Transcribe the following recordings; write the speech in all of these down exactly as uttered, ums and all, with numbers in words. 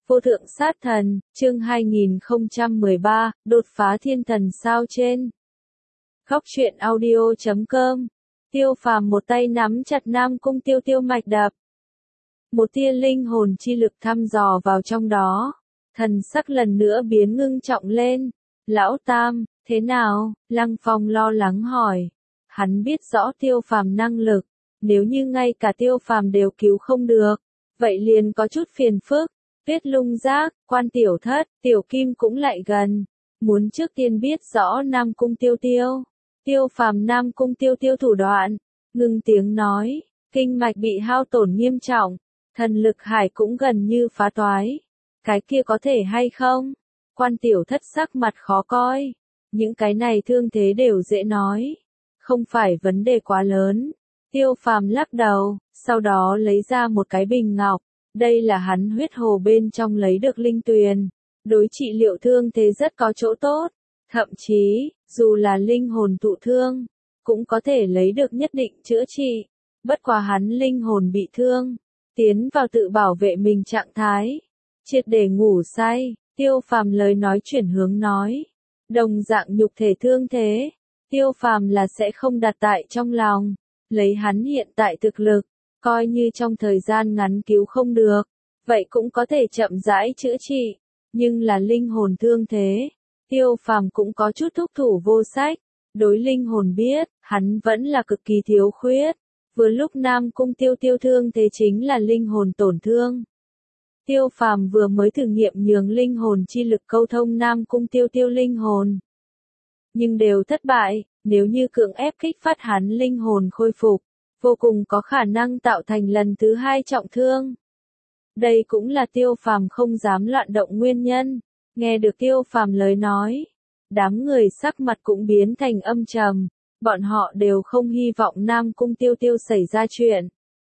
Vô thượng sát thần, chương hai nghìn không trăm mười ba, đột phá thiên thần sao trên. Góc truyện audio chấm com. Tiêu Phàm một tay nắm chặt Nam Cung Tiêu Tiêu mạch đập. Một tia linh hồn chi lực thăm dò vào trong đó. Thần sắc lần nữa biến ngưng trọng lên. Lão Tam, thế nào? Lăng Phong lo lắng hỏi. Hắn biết rõ Tiêu Phàm năng lực. Nếu như ngay cả Tiêu Phàm đều cứu không được, vậy liền có chút phiền phức. Tuyết Lung Giác, Quan Tiểu Thất, Tiểu Kim cũng lại gần. Muốn trước tiên biết rõ Nam Cung Tiêu Tiêu. Tiêu Phàm Nam Cung Tiêu Tiêu thủ đoạn. Ngưng tiếng nói, kinh mạch bị hao tổn nghiêm trọng. Thần lực hải cũng gần như phá toái. Cái kia có thể hay không? Quan Tiểu Thất sắc mặt khó coi. Những cái này thương thế đều dễ nói. Không phải vấn đề quá lớn. Tiêu Phàm lắc đầu, sau đó lấy ra một cái bình ngọc. Đây là hắn huyết hồ bên trong lấy được linh tuyền. Đối trị liệu thương thế rất có chỗ tốt. Thậm chí, dù là linh hồn thụ thương, cũng có thể lấy được nhất định chữa trị. Bất quá hắn linh hồn bị thương, tiến vào tự bảo vệ mình trạng thái. Triệt để ngủ say, Tiêu Phàm lời nói chuyển hướng nói. Đồng dạng nhục thể thương thế, Tiêu Phàm là sẽ không đặt tại trong lòng. Lấy hắn hiện tại thực lực, coi như trong thời gian ngắn cứu không được, vậy cũng có thể chậm rãi chữa trị, nhưng là linh hồn thương thế, Tiêu Phàm cũng có chút thúc thủ vô sách, đối linh hồn biết, hắn vẫn là cực kỳ thiếu khuyết, vừa lúc Nam Cung Tiêu Tiêu thương thế chính là linh hồn tổn thương. Tiêu Phàm vừa mới thử nghiệm nhường linh hồn chi lực câu thông Nam Cung Tiêu Tiêu linh hồn, nhưng đều thất bại, nếu như cưỡng ép kích phát hắn linh hồn khôi phục, vô cùng có khả năng tạo thành lần thứ hai trọng thương. Đây cũng là Tiêu Phàm không dám loạn động nguyên nhân. Nghe được Tiêu Phàm lời nói, đám người sắc mặt cũng biến thành âm trầm, bọn họ đều không hy vọng Nam Cung Tiêu Tiêu xảy ra chuyện.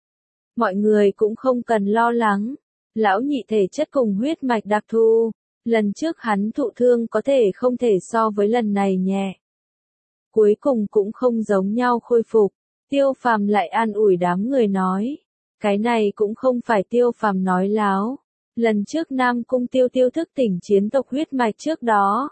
Mọi người cũng không cần lo lắng, lão nhị thể chất cùng huyết mạch đặc thù, lần trước hắn thụ thương có thể không thể so với lần này nhẹ. Cuối cùng cũng không giống nhau khôi phục. Tiêu Phàm lại an ủi đám người nói, cái này cũng không phải Tiêu Phàm nói láo. Lần trước Nam Cung Tiêu Tiêu thức tỉnh chiến tộc huyết mạch trước đó,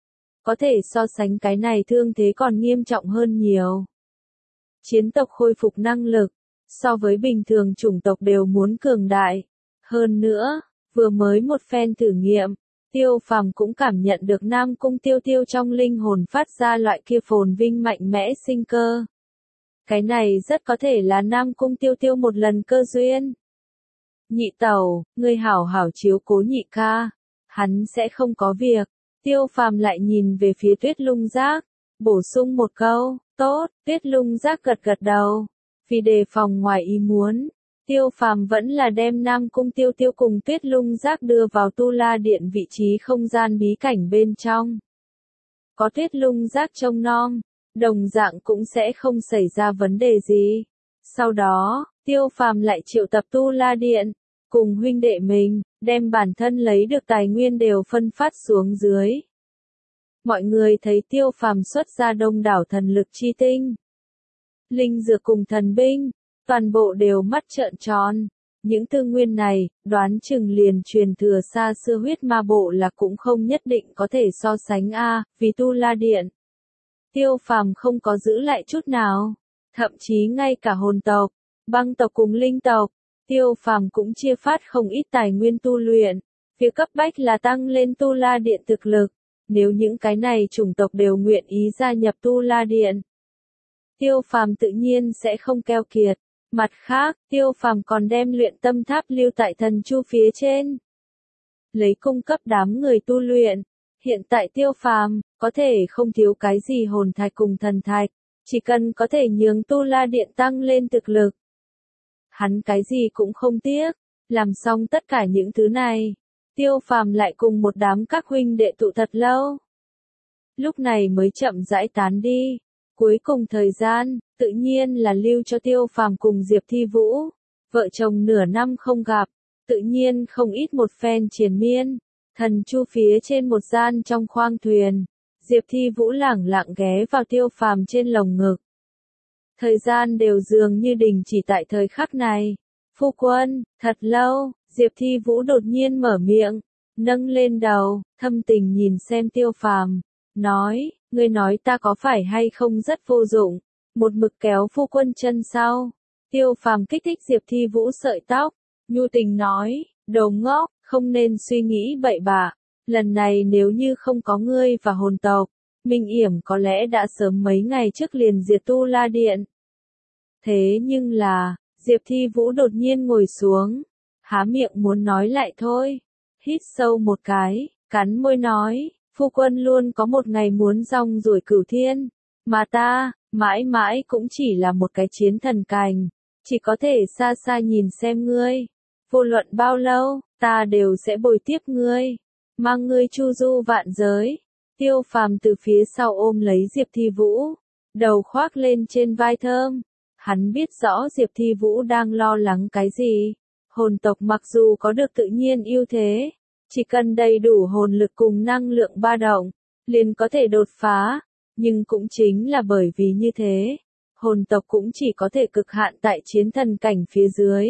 có thể so sánh cái này thương thế còn nghiêm trọng hơn nhiều. Chiến tộc khôi phục năng lực, so với bình thường chủng tộc đều muốn cường đại. Hơn nữa, vừa mới một phen thử nghiệm, Tiêu Phàm cũng cảm nhận được Nam Cung Tiêu Tiêu trong linh hồn phát ra loại kia phồn vinh mạnh mẽ sinh cơ. Cái này rất có thể là Nam Cung Tiêu Tiêu một lần cơ duyên. Nhị tẩu, ngươi hảo hảo chiếu cố nhị ca, hắn sẽ không có việc. Tiêu Phàm lại nhìn về phía Tuyết Lung Giác, bổ sung một câu, tốt. Tuyết Lung Giác gật gật đầu. Vì đề phòng ngoài ý muốn, Tiêu Phàm vẫn là đem Nam Cung Tiêu Tiêu cùng Tuyết Lung Giác đưa vào Tu La Điện vị trí không gian bí cảnh bên trong. Có Tuyết Lung Giác trông nom, đồng dạng cũng sẽ không xảy ra vấn đề gì. Sau đó, Tiêu Phàm lại triệu tập Tu La Điện, cùng huynh đệ mình, đem bản thân lấy được tài nguyên đều phân phát xuống dưới. Mọi người thấy Tiêu Phàm xuất ra đông đảo thần lực chi tinh, linh dược cùng thần binh, toàn bộ đều mắt trợn tròn. Những tư nguyên này, đoán chừng liền truyền thừa xa xưa huyết ma bộ là cũng không nhất định có thể so sánh a, vì Tu La Điện. Tiêu Phàm không có giữ lại chút nào, thậm chí ngay cả hồn tộc, băng tộc cùng linh tộc, Tiêu Phàm cũng chia phát không ít tài nguyên tu luyện. Việc cấp bách là tăng lên Tu La Điện thực lực, nếu những cái này chủng tộc đều nguyện ý gia nhập Tu La Điện, Tiêu Phàm tự nhiên sẽ không keo kiệt. Mặt khác, Tiêu Phàm còn đem luyện tâm tháp lưu tại thần chu phía trên, lấy cung cấp đám người tu luyện. Hiện tại Tiêu Phàm có thể không thiếu cái gì hồn thạch cùng thần thạch, chỉ cần có thể nhường Tu La Điện tăng lên thực lực, hắn cái gì cũng không tiếc. Làm xong tất cả những thứ này, Tiêu Phàm lại cùng một đám các huynh đệ tụ thật lâu, lúc này mới chậm rãi tán đi. Cuối cùng thời gian, tự nhiên là lưu cho Tiêu Phàm cùng Diệp Thi Vũ. Vợ chồng nửa năm không gặp, tự nhiên không ít một phen triền miên. Thần chu phía trên một gian trong khoang thuyền, Diệp Thi Vũ lẳng lặng ghé vào Tiêu Phàm trên lồng ngực. Thời gian đều dường như đình chỉ tại thời khắc này. Phu quân, thật lâu, Diệp Thi Vũ đột nhiên mở miệng, nâng lên đầu, thâm tình nhìn xem Tiêu Phàm, nói, ngươi nói ta có phải hay không rất vô dụng, một mực kéo phu quân chân sau. Tiêu Phàm kích thích Diệp Thi Vũ sợi tóc, nhu tình nói, đồ ngốc, không nên suy nghĩ bậy bạ, lần này nếu như không có ngươi và hồn tộc, Minh Yểm có lẽ đã sớm mấy ngày trước liền diệt Tu La Điện. Thế nhưng là, Diệp Thi Vũ đột nhiên ngồi xuống, há miệng muốn nói lại thôi, hít sâu một cái, cắn môi nói, phu quân luôn có một ngày muốn rong ruổi cửu thiên, mà ta, mãi mãi cũng chỉ là một cái chiến thần cành, chỉ có thể xa xa nhìn xem ngươi, vô luận bao lâu, ta đều sẽ bồi tiếp ngươi, mang ngươi chu du vạn giới. Tiêu Phàm từ phía sau ôm lấy Diệp Thi Vũ, đầu khoác lên trên vai thơm, hắn biết rõ Diệp Thi Vũ đang lo lắng cái gì. Hồn tộc mặc dù có được tự nhiên ưu thế, chỉ cần đầy đủ hồn lực cùng năng lượng ba động, liền có thể đột phá, nhưng cũng chính là bởi vì như thế, hồn tộc cũng chỉ có thể cực hạn tại chiến thần cảnh phía dưới.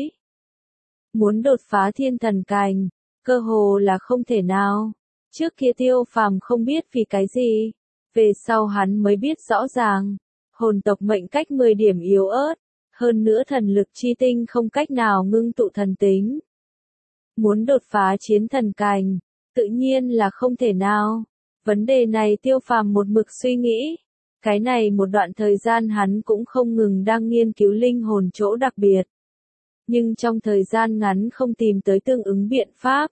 Muốn đột phá thiên thần cảnh, cơ hồ là không thể nào. Trước kia Tiêu Phàm không biết vì cái gì, về sau hắn mới biết rõ ràng, hồn tộc mệnh cách mười điểm yếu ớt, hơn nữa thần lực chi tinh không cách nào ngưng tụ thần tính. Muốn đột phá chiến thần cảnh, tự nhiên là không thể nào. Vấn đề này Tiêu Phàm một mực suy nghĩ. Cái này một đoạn thời gian hắn cũng không ngừng đang nghiên cứu linh hồn chỗ đặc biệt. Nhưng trong thời gian ngắn không tìm tới tương ứng biện pháp.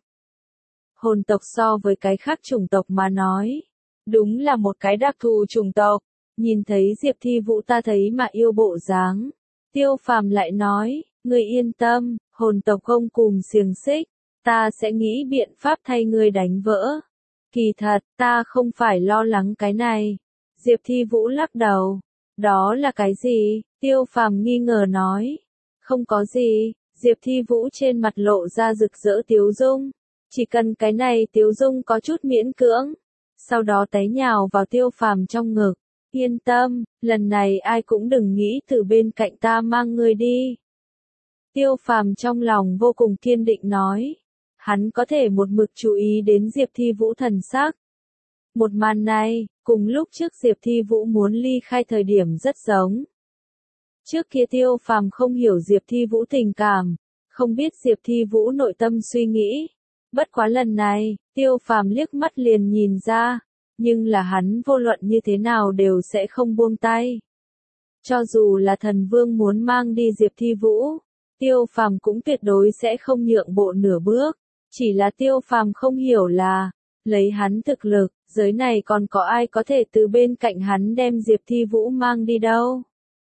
Hồn tộc so với cái khác chủng tộc mà nói, đúng là một cái đặc thù chủng tộc. Nhìn thấy Diệp Thi Vũ ta thấy mà yêu bộ dáng. Tiêu Phàm lại nói, ngươi yên tâm, hồn tộc không cùng xiềng xích, ta sẽ nghĩ biện pháp thay ngươi đánh vỡ. Kỳ thật, ta không phải lo lắng cái này. Diệp Thi Vũ lắc đầu. Đó là cái gì? Tiêu Phàm nghi ngờ nói. Không có gì, Diệp Thi Vũ trên mặt lộ ra rực rỡ tiếu dung. Chỉ cần cái này tiếu dung có chút miễn cưỡng. Sau đó té nhào vào Tiêu Phàm trong ngực. Yên tâm, lần này ai cũng đừng nghĩ từ bên cạnh ta mang ngươi đi. Tiêu Phàm trong lòng vô cùng kiên định nói. Hắn có thể một mực chú ý đến Diệp Thi Vũ thần sắc. Một màn này, cùng lúc trước Diệp Thi Vũ muốn ly khai thời điểm rất giống. Trước kia Tiêu Phàm không hiểu Diệp Thi Vũ tình cảm, không biết Diệp Thi Vũ nội tâm suy nghĩ. Bất quá lần này, Tiêu Phàm liếc mắt liền nhìn ra, nhưng là hắn vô luận như thế nào đều sẽ không buông tay. Cho dù là thần vương muốn mang đi Diệp Thi Vũ, Tiêu Phàm cũng tuyệt đối sẽ không nhượng bộ nửa bước. Chỉ là Tiêu Phàm không hiểu là, lấy hắn thực lực, giới này còn có ai có thể từ bên cạnh hắn đem Diệp Thi Vũ mang đi đâu.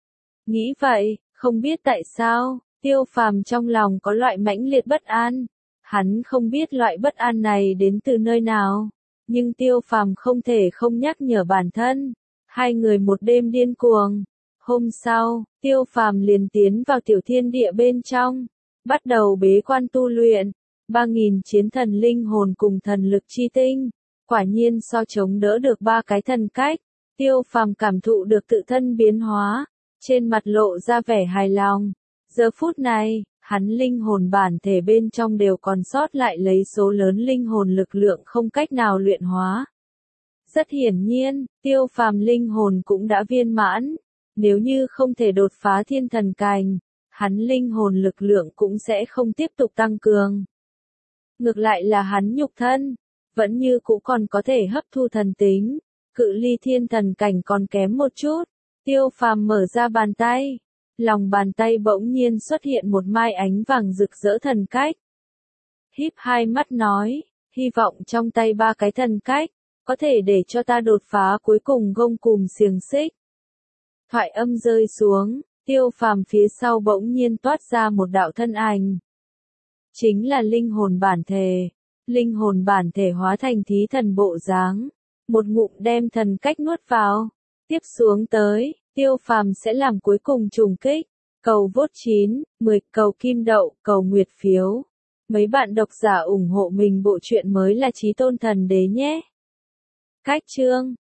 Nghĩ vậy, không biết tại sao, Tiêu Phàm trong lòng có loại mãnh liệt bất an. Hắn không biết loại bất an này đến từ nơi nào, nhưng Tiêu Phàm không thể không nhắc nhở bản thân. Hai người một đêm điên cuồng. Hôm sau, Tiêu Phàm liền tiến vào tiểu thiên địa bên trong, bắt đầu bế quan tu luyện. Ba nghìn chiến thần linh hồn cùng thần lực chi tinh, quả nhiên so chống đỡ được ba cái thần cách. Tiêu Phàm cảm thụ được tự thân biến hóa, trên mặt lộ ra vẻ hài lòng. Giờ phút này, hắn linh hồn bản thể bên trong đều còn sót lại lấy số lớn linh hồn lực lượng không cách nào luyện hóa. Rất hiển nhiên, Tiêu Phàm linh hồn cũng đã viên mãn, nếu như không thể đột phá thiên thần cành, hắn linh hồn lực lượng cũng sẽ không tiếp tục tăng cường. Ngược lại là hắn nhục thân, vẫn như cũ còn có thể hấp thu thần tính, cự ly thiên thần cảnh còn kém một chút. Tiêu Phàm mở ra bàn tay, lòng bàn tay bỗng nhiên xuất hiện một mai ánh vàng rực rỡ thần cách. Híp hai mắt nói, hy vọng trong tay ba cái thần cách, có thể để cho ta đột phá cuối cùng gông cùm xiềng xích. Thoại âm rơi xuống, Tiêu Phàm phía sau bỗng nhiên toát ra một đạo thân ảnh. Chính là linh hồn bản thể. Linh hồn bản thể hóa thành thí thần bộ dáng, một ngụm đem thần cách nuốt vào. Tiếp xuống tới, Tiêu Phàm sẽ làm cuối cùng trùng kích. Cầu vote chín, mười, cầu kim đậu, cầu nguyệt phiếu. Mấy bạn độc giả ủng hộ mình bộ truyện mới là Chí Tôn Thần Đế nhé. Cách chương